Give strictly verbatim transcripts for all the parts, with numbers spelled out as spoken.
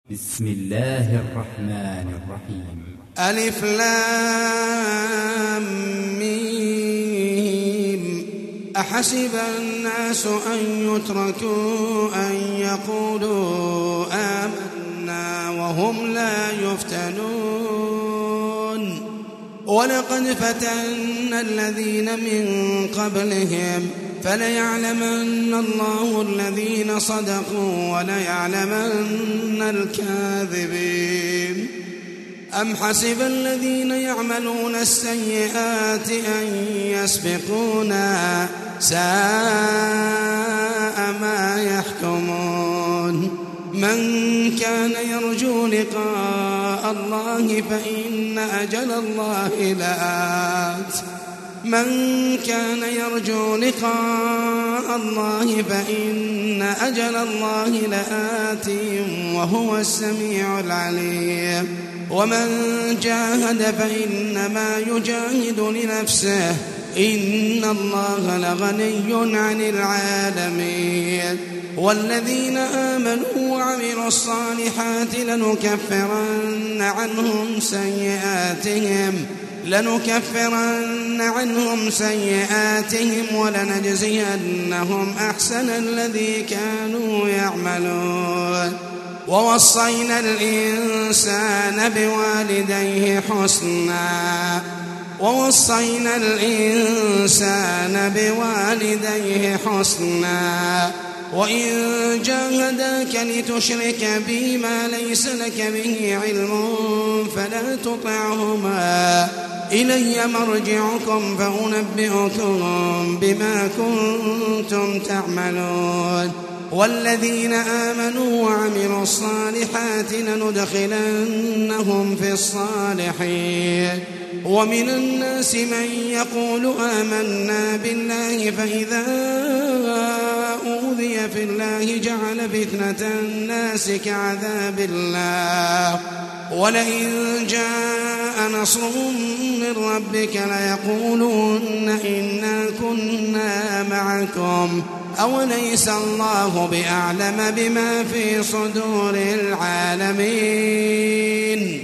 بسم الله الرحمن الرحيم. ألف لام ميم. أحسب الناس أن يتركوا أن يقولوا آمنا وهم لا يفتنون ولقد فتنا الذين من قبلهم فليعلمن الله الذين صدقوا وليعلمن الكاذبين. أم حسب الذين يعملون السيئات أن يسبقونا ساء ما يحكمون. من كان يرجو لقاء الله فإن أجل الله لآت من كان يرجو لقاء الله فإن أجل الله لآت وهو السميع العليم. ومن جاهد فإنما يجاهد لنفسه إن الله لغني عن العالمين. والذين آمنوا وعملوا الصالحات لنكفرن عنهم سيئاتهم لنكفرن عنهم سيئاتهم ولنجزينهم أحسن الذي كانوا يعملون. ووصينا الإنسان بوالديه حسنا ووصينا الإنسان بوالديه حسنا وإن جاهداك لتشرك بي ما ليس لك به علم فلا تطعهما إلي مرجعكم فأنبئكم بما كنتم تعملون. والذين آمنوا وعملوا الصالحات لندخلنهم في الصالحين. ومن الناس من يقول آمنا بالله فإذا أوذي في الله جعل فتنة الناس كعذاب الله ولئن جاء نصر من ربك ليقولن إنا كنا معكم أوليس الله بأعلم بما في صدور العالمين.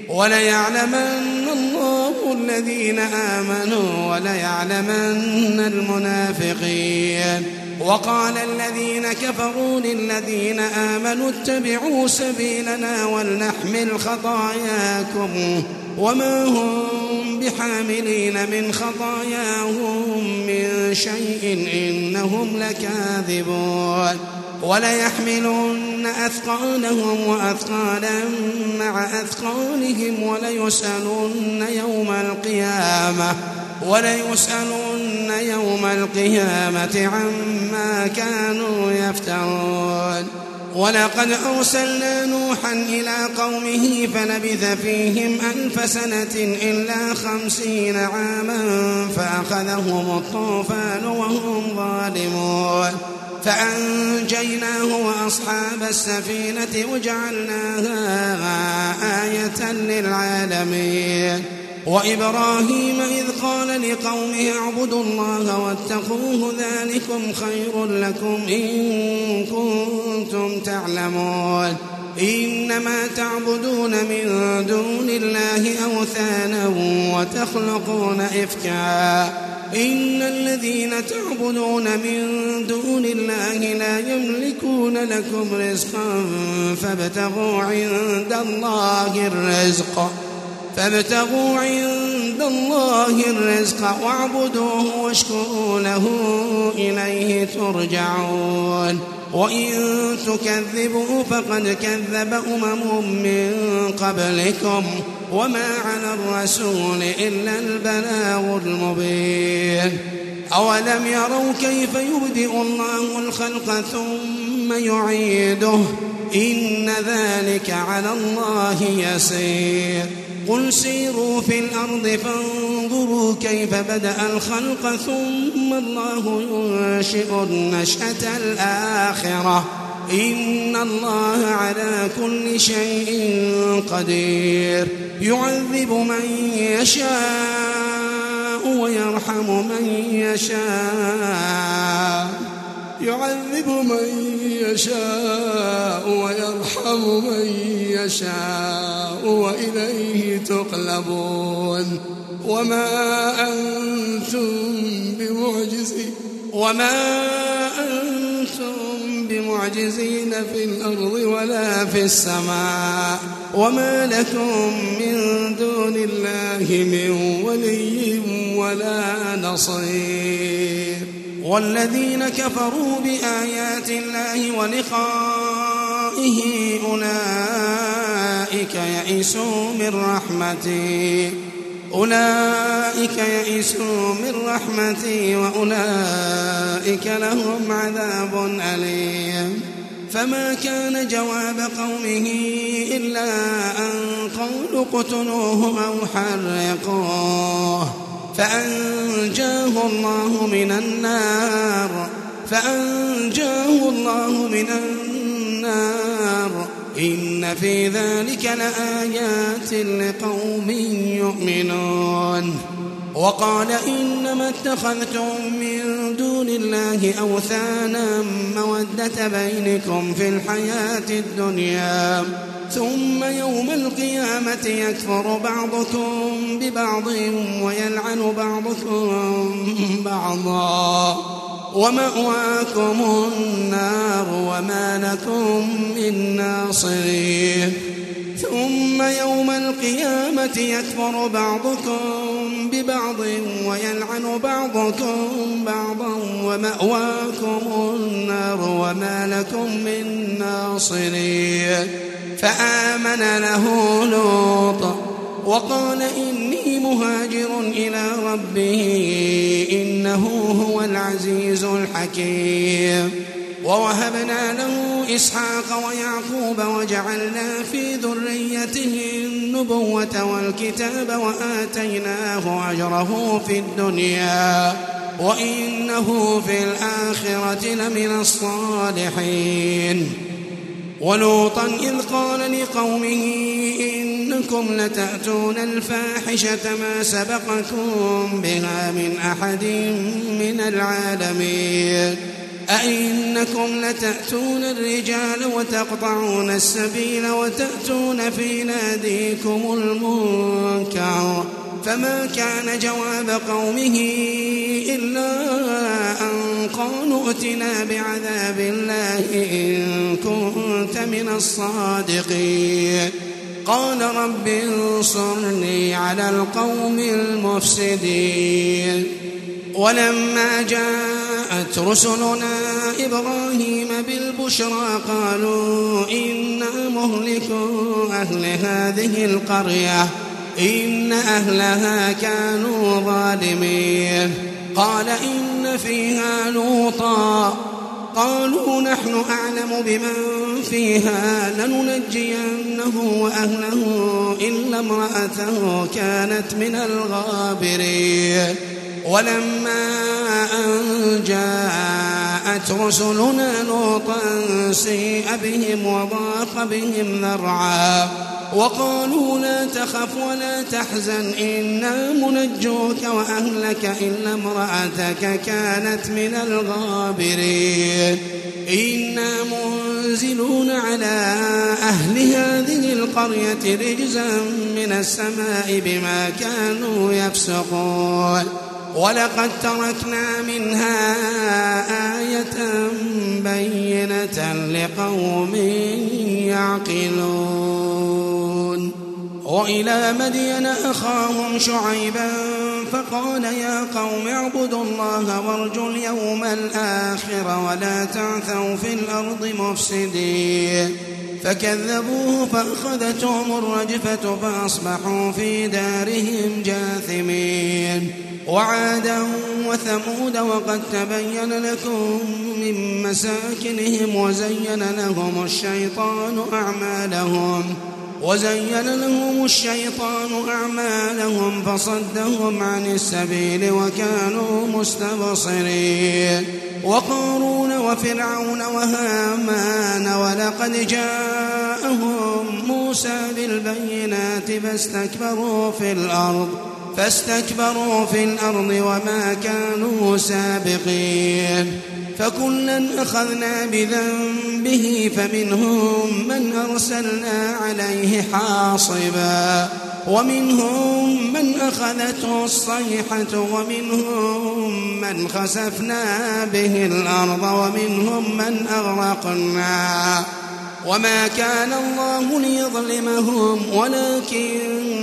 وليعلمن الله الذين آمنوا وليعلمن المنافقين. وقال الذين كفروا للذين آمنوا اتبعوا سبيلنا ولنحمل خطاياكم وما هم بحاملين من خطاياهم من شيء إنهم لكاذبون. وليحملن أثقالهم وأثقالا مع أثقالهم وليسألن يوم القيامة وليسألن يوم القيامة عما كانوا يفترون. ولقد أرسلنا نوحا إلى قومه فلبث فيهم ألف سنة إلا خمسين عاما فأخذهم الطوفان وهم ظالمون فأنجيناه وأصحاب السفينة وجعلناها آية للعالمين. وإبراهيم إذ قال لقومه اعبدوا الله واتقوه ذلكم خير لكم إن كنتم تعلمون. إنما تعبدون من دون الله أوثانا وتخلقون إفكا إن الذين تعبدون من دون الله لا يملكون لكم رزقا فابتغوا عند الله الرزق فابتغوا عند الله الرزق واعبدوه واشكروا له إليه ترجعون. وإن تكذبوا فقد كذب أمم من قبلكم وما على الرسول إلا البلاغ المبين. أولم يروا كيف يبدئ الله الخلق ثم يعيده إن ذلك على الله يسير. قل سيروا في الأرض فانظروا كيف بدأ الخلق ثم الله ينشئ النشأة الآخرة إن الله على كل شيء قدير. يعذب من يشاء ويرحم من يشاء يعذب من يشاء ويرحم من يشاء وإليه تقلبون وما أنتم بمعجزين وما أنتم بمعجزين في الأرض ولا في السماء وما لكم من دون الله من ولي ولا نصير والذين كفروا بآيات الله ولقائه أولئك يئسوا من رحمتي أولئك يئسوا من رحمتي وأولئك لهم عذاب أليم فما كان جواب قومه إلا أن قالوا اقتلوه أو حرقوه فأنجاه الله من النار فأنجاه الله من النار إن في ذلك لآيات لقوم يؤمنون وقال إنما اتخذتم من دون الله أوثانا مودة بينكم في الحياة الدنيا ثم يوم القيامة يكفر بعضكم ببعض ويلعن بعضكم بعضا ومأواكم النار وما لكم من ناصرين ثم يوم القيامة يكفر بعضكم ببعض ويلعن بعضكم بعضا ومأواكم النار وما لكم من ناصرين فآمن له لوط وقال إني مهاجر إلى ربه إنه هو العزيز الحكيم ووهبنا له إسحاق ويعقوب وجعلنا في ذريته النبوة والكتاب وآتيناه أجره في الدنيا وإنه في الآخرة لمن الصالحين ولوطا إذ قال لقومه إنكم لتأتون الفاحشة ما سبقكم بها من أحد من العالمين أئنكم لتأتون الرجال وتقطعون السبيل وتأتون في ناديكم المنكر فما كان جواب قومه إلا أن قالوا ائتنا بعذاب الله إن كنت من الصادقين قال رب انصرني على القوم المفسدين ولما جاءت رسلنا إبراهيم بالبشرى قالوا إنا مهلكو أهل هذه القرية إن أهلها كانوا ظالمين قال إن فيها لوطا قالوا نحن أعلم بمن فيها لننجينه وأهله إلا امرأته كانت من الغابرين ولما أن جاءت رسلنا لوطا سيء بهم وضاق بهم ذرعا وقالوا لا تخف ولا تحزن إنا منجوك وأهلك إلا امرأتك كانت من الغابرين إنا منزلون على أهل هذه القرية رجزا من السماء بما كانوا يفسقون ولقد تركنا منها آية بينة لقوم يعقلون وإلى مدين أخاهم شعيبا فقال يا قوم اعبدوا الله وارجوا اليوم الآخر ولا تعثوا في الأرض مفسدين فكذبوه فأخذتهم الرجفة فأصبحوا في دارهم جاثمين وعادا وثمود وقد تبين لكم من مساكنهم وزين لهم الشيطان أعمالهم وزين لهم الشيطان أعمالهم فصدهم عن السبيل وكانوا مستبصرين وقارون وفرعون وهامان ولقد جاءهم موسى بالبينات فاستكبروا في الأرض فاستكبروا في الأرض وما كانوا سابقين فكلا أخذنا بذنبه فمنهم من أرسلنا عليه حاصبا ومنهم من أخذته الصيحة ومنهم من خسفنا به الأرض ومنهم من أغرقنا وما كان الله ليظلمهم ولكن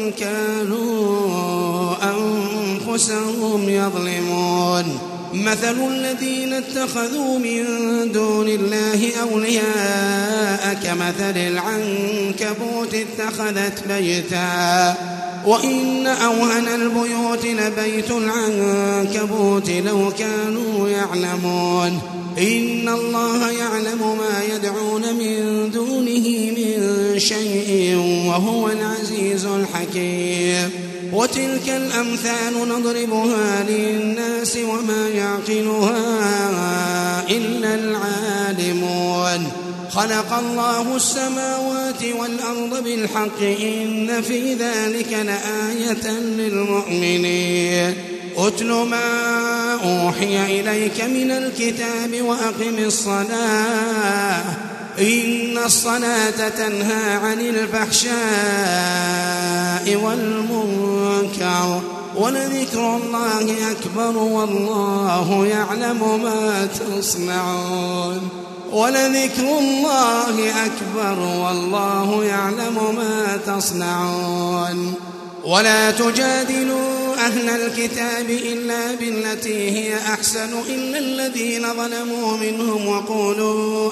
كانوا أنفسهم يظلمون مثل الذين اتخذوا من دون الله أولياء كمثل العنكبوت اتخذت بيتا وإن أوهن البيوت لبيت العنكبوت لو كانوا يعلمون إن الله يعلم ما يدعون من دونه من شيء وهو العزيز الحكيم وتلك الأمثال نضربها للناس وما يعقلها إلا العالمون خلق الله السماوات والأرض بالحق إن في ذلك لآية للمؤمنين أتل ما أوحي إليك من الكتاب وأقم الصلاة إن الصلاة تنهى عن الفحشاء والمنكر ولذكر الله أكبر والله يعلم ما تصنعون ولذكر الله أكبر والله يعلم ما تصنعون ولا تجادلوا أهل الكتاب إلا بالتي هي أحسن إلا الذين ظلموا منهم وقولوا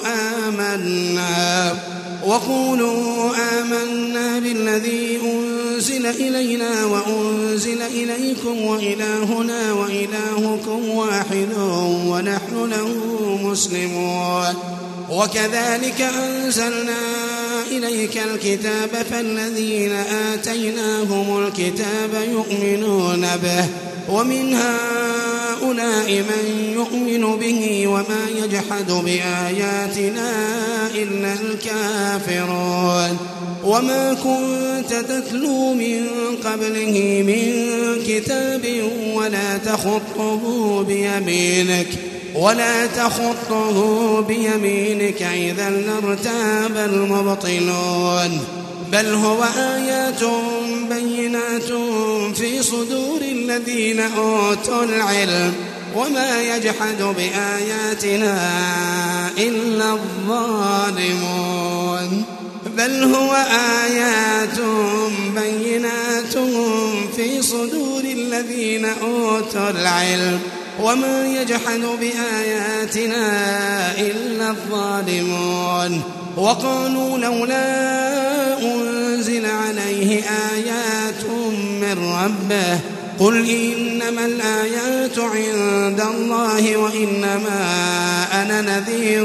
آمنا وقولوا آمنا بالذي أنزل إلينا وأنزل إليكم وإلهنا وإلهكم واحد ونحن له مسلمون وكذلك أنزلنا إليك الكتاب فالذين آتيناهم الكتاب يؤمنون به ومن هؤلاء من يؤمن به وما يجحد بآياتنا إلا الكافرون وما كنت تتلو من قبله من كتاب ولا تخطه بيمينك ولا تخطه بيمينك إذا لارتاب المبطلون بل هو آيات بينات في صدور الذين أوتوا العلم وما يجحد بآياتنا إلا الظالمون بل هو آيات بينات في صدور الذين أوتوا العلم وما يجحد بآياتنا إلا الظالمون وقالوا لولا أنزل عليه آيات من ربه قل إنما الآيات عند الله وإنما أنا نذير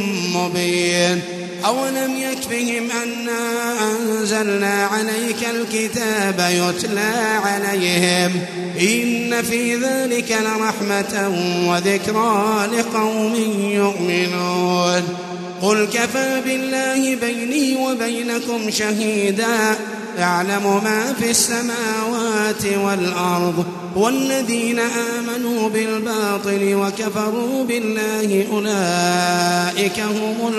مبين أولم يكفهم أنا أنزلنا عليك الكتاب يتلى عليهم إن في ذلك لرحمة وذكرى لقوم يؤمنون قل كفى بالله بيني وبينكم شهيدا يعلم ما في السماوات والأرض والذين آمنوا بالباطل وكفروا بالله أولئك هم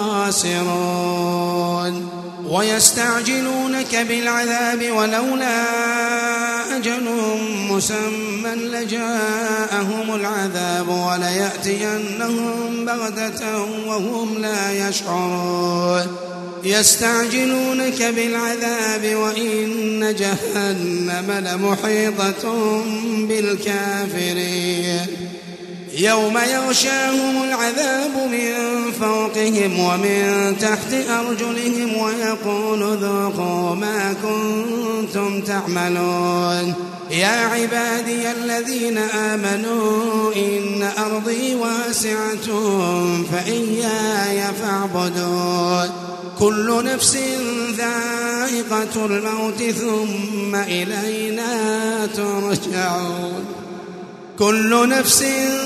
الخاسرون ويستعجلونك بالعذاب ولولا أجل مسمى لجاءهم العذاب وليأتينهم بغتة وهم لا يشعرون يستعجلونك بالعذاب وإن جهنم لمحيطة بالكافرين يوم يغشاهم العذاب من فوقهم ومن تحت أرجلهم ويقول ذوقوا ما كنتم تعملون يا عبادي الذين آمنوا إن أرضي واسعة فإياي فاعبدون كل نفس ذائقة الموت ثم إلينا ترجعون كل نفس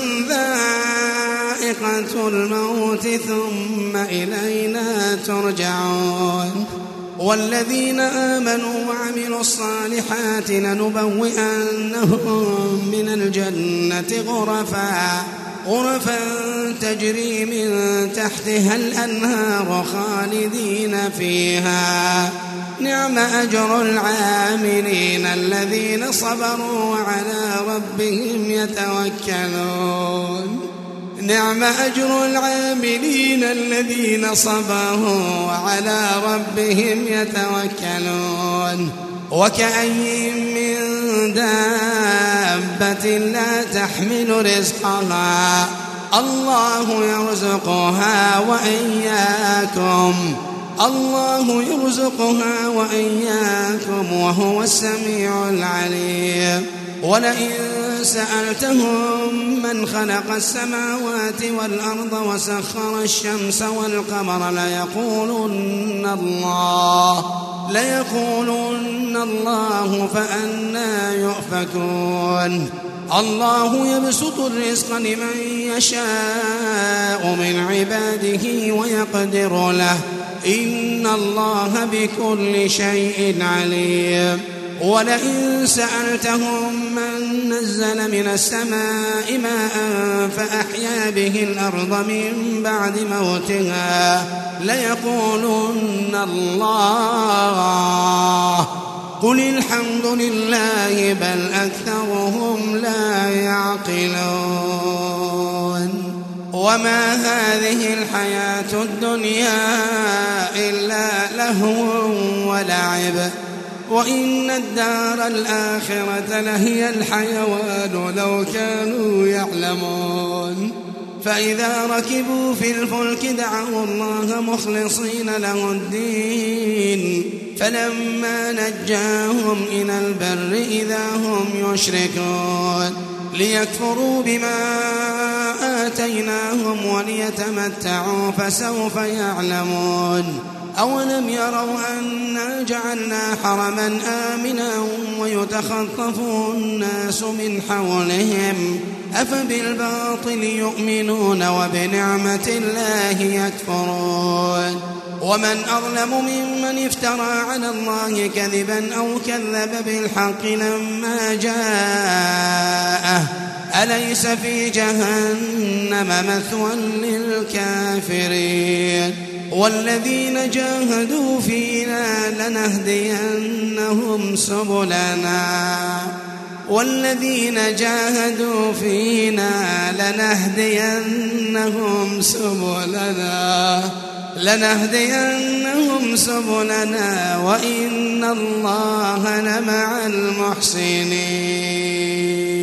ذائقة الموت ثم إلينا ترجعون والذين آمنوا وعملوا الصالحات لنبوئنهم من الجنة غرفا غرفا تجري من تحتها الأنهار خالدين فيها نعم أجر العاملين الذين صبروا وعلى ربهم يتوكلون نعم أجر العاملين الذين صبروا وعلى ربهم يتوكلون وكأي من دابة لا تحمل رزقها الله يرزقها وإياكم الله يرزقها وإياكم وهو السميع العليم ولئن سألتهم من خلق السماوات والأرض وسخر الشمس والقمر ليقولن الله ليقولن الله فأنى يؤفكون الله يبسط الرزق لمن يشاء من عباده ويقدر له إن الله بكل شيء عليم ولئن سألتهم من نزل من السماء ماء فأحيا به الأرض من بعد موتها ليقولن الله قل الحمد لله بل أكثرهم لا يعقلون وما هذه الحياة الدنيا إلا لهو ولعب وإن الدار الآخرة لهي الحيوان لو كانوا يعلمون فإذا ركبوا في الفلك دعوا الله مخلصين له الدين فلما نجاهم إلى البر إذا هم يشركون ليكفروا بما آتيناهم وليتمتعوا فسوف يعلمون أولم يروا أنا جعلنا حرما آمنا ويتخطف الناس من حولهم أفبالباطل يؤمنون وبنعمة الله يكفرون ومن أظلم ممن افترى على الله كذبا أو كذب بالحق لما جاءه أليس في جهنم مثوى للكافرين والذين جاهدوا فينا لنهدينهم سبلنا والذين جاهدوا فينا لنهدينهم سبلنا لنهدينهم سبلنا وإن الله لمع المحسنين